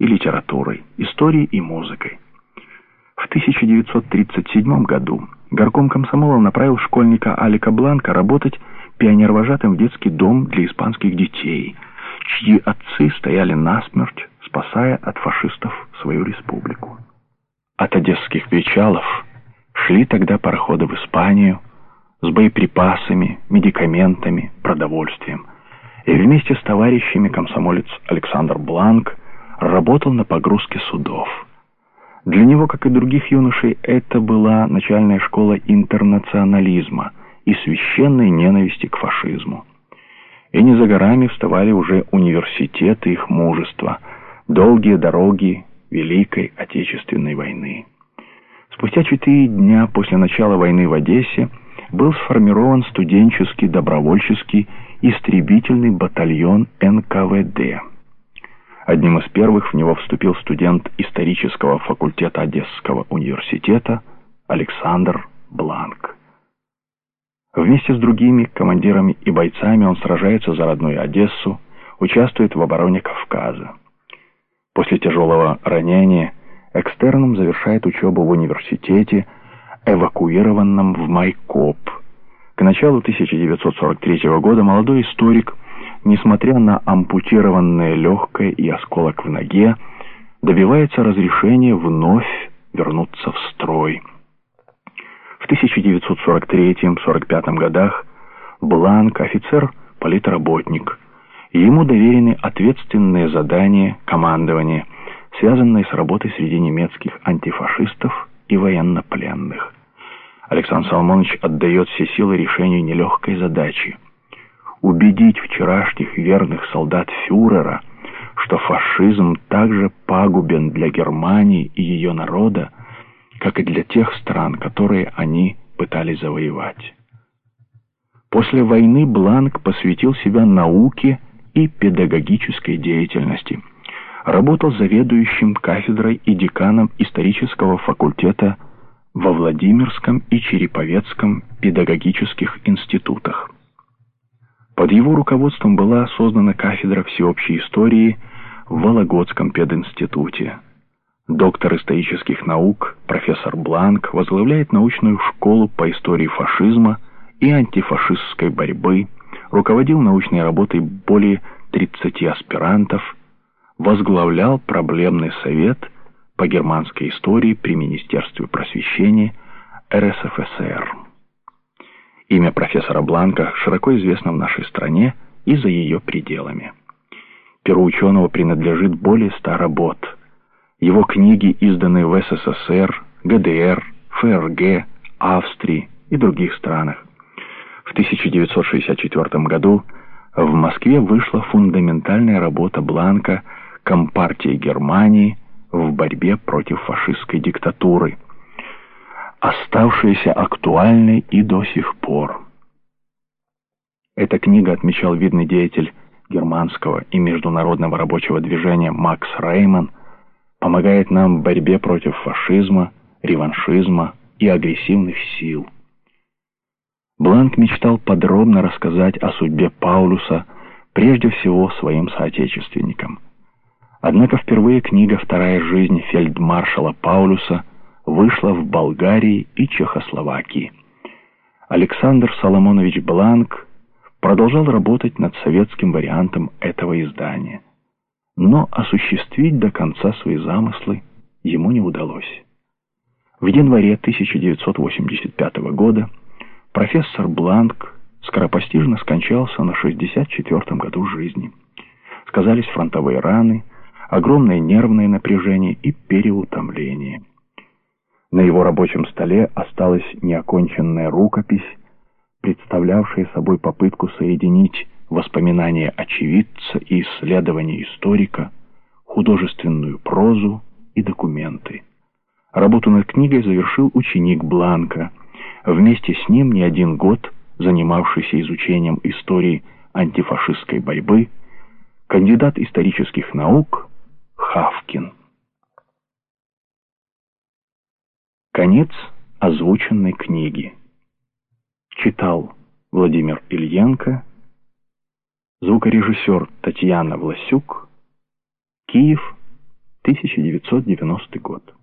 литературой, историей и музыкой. В 1937 году горком комсомола направил школьника Алика Бланка работать пионервожатым в детский дом для испанских детей, чьи отцы стояли насмерть, спасая от фашистов свою республику. От одесских причалов шли тогда пароходы в Испанию с боеприпасами, медикаментами, продовольствием. И вместе с товарищами комсомолец Александр Бланк работал на погрузке судов. Для него, как и других юношей, это была начальная школа интернационализма и священной ненависти к фашизму. И не за горами вставали уже университеты их мужества, долгие дороги Великой Отечественной войны. Спустя 4 дня после начала войны в Одессе был сформирован студенческий добровольческий истребительный батальон НКВД. Одним из первых в него вступил студент исторического факультета Одесского университета Александр Бланк. Вместе с другими командирами и бойцами он сражается за родную Одессу, участвует в обороне Кавказа. После тяжелого ранения экстерном завершает учебу в университете, эвакуированном в Майкоп. К началу 1943 года молодой историк, несмотря на ампутированное легкое и осколок в ноге, добивается разрешения вновь вернуться в строй. В 1943-1945 годах Бланк, офицер-политработник, ему доверены ответственные задания командования, связанные с работой среди немецких антифашистов и военнопленных. Александр Соломонович отдает все силы решению нелегкой задачи — убедить вчерашних верных солдат фюрера, что фашизм также пагубен для Германии и ее народа, как и для тех стран, которые они пытались завоевать. После войны Бланк посвятил себя науке и педагогической деятельности. Работал заведующим кафедрой и деканом исторического факультета во Владимирском и Череповецком педагогических институтах. Под его руководством была создана кафедра всеобщей истории в Вологодском пединституте. Доктор исторических наук профессор Бланк возглавляет научную школу по истории фашизма и антифашистской борьбы, руководил научной работой более 30 аспирантов, возглавлял проблемный совет по германской истории при Министерстве просвещения РСФСР. Имя профессора Бланка широко известно в нашей стране и за ее пределами. Перу ученого принадлежит более 100 работ. Его книги изданы в СССР, ГДР, ФРГ, Австрии и других странах. В 1964 году в Москве вышла фундаментальная работа Бланка «Компартия Германии в борьбе против фашистской диктатуры», оставшаяся актуальной и до сих пор. Эта книга, отмечал видный деятель германского и международного рабочего движения Макс Рейман, помогает нам в борьбе против фашизма, реваншизма и агрессивных сил. Бланк мечтал подробно рассказать о судьбе Паулюса прежде всего своим соотечественникам. Однако впервые книга «Вторая жизнь фельдмаршала Паулюса» вышла в Болгарии и Чехословакии. Александр Соломонович Бланк продолжал работать над советским вариантом этого издания. Но осуществить до конца свои замыслы ему не удалось. В январе 1985 года профессор Бланк скоропостижно скончался на 64-м году жизни. Сказались фронтовые раны, огромное нервное напряжение и переутомление. На его рабочем столе осталась неоконченная рукопись, представлявшая собой попытку соединить воспоминания очевидца и исследования историка, художественную прозу и документы. Работу над книгой завершил ученик Бланка, вместе с ним не один год занимавшийся изучением истории антифашистской борьбы, кандидат исторических наук Хавкин. Конец озвученной книги. Читал Владимир Ильенко, звукорежиссер Татьяна Власюк, Киев, 1990 год.